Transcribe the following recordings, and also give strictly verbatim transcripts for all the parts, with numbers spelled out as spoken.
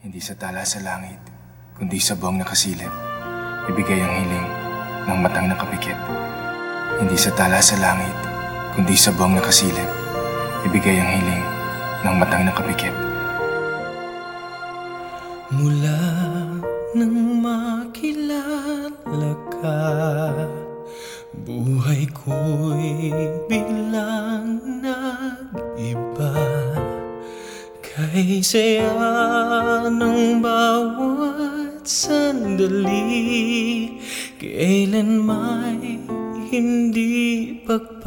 Hindi sa tala sa langit, kundi sa buwang nakasilip, ibigay ang hiling ng matang nakapikit. Hindi sa tala sa langit, kundi sa buwang nakasilip, ibigay ang hiling ng matang nakapikit. Mula nang makilala ka, buhay ko'y biglang nag-iba. Kay saya ng bawat sandali, kailan may hindi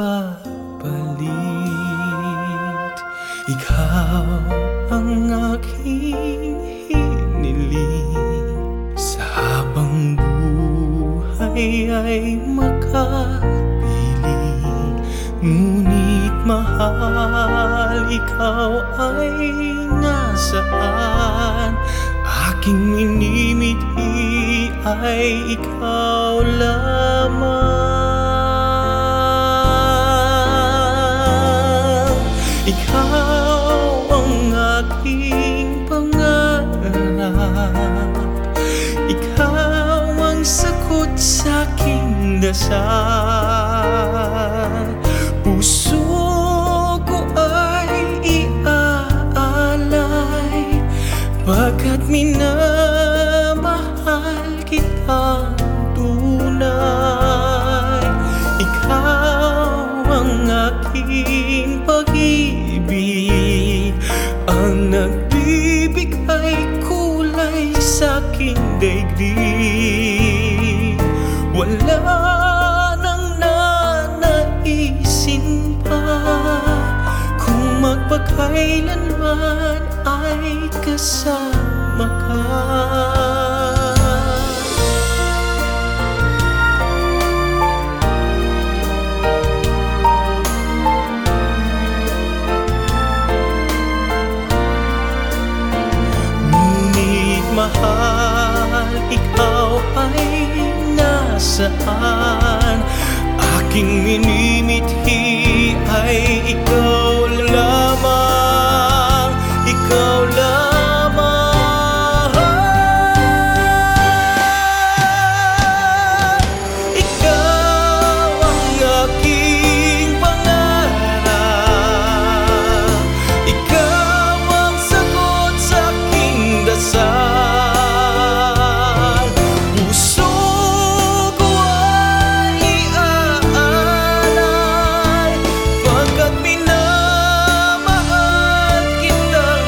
pagpapalit. Ikaw ang aking hiniling, sa habang buhay ay makapiling. Ngunit mahal, ikaw ay nasaan? Aking minimithi ay ikaw lamang. Ikaw ang aking pangarap, ikaw ang sagot sa aking dasal. Puso ko ay iaalay, pagkat minamahal kitang tunay. Ikaw ang aking pag-ibig, ang nagbibigay kulay sa aking daigdig. Wala magpakailanman ay kasama ka. Ngunit mahal, ikaw ay nasaan? Aking minimithi ay ikaw lamang, ikaw lamang. Ikaw ang aking pangarap, ikaw ang sagot sa aking dasal. Puso ko ay iaalay, pagkat minamahal kitang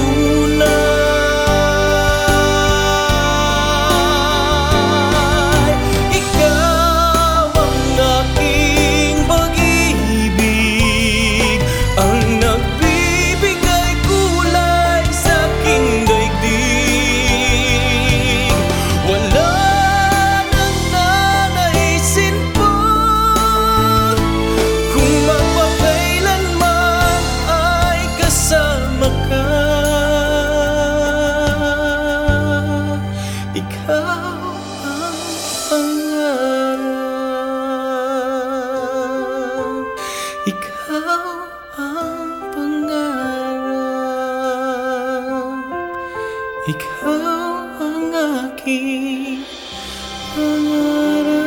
tunay. Ikaw ang aking pag-ibig, ang nagbibigay kulay sa aking daigdig. Wala nang nanaisin pa, kung magpakailanman ay kasama ka. Ikaw ang pangarap, ikaw ang pangarap, ikaw ang aking pangarap.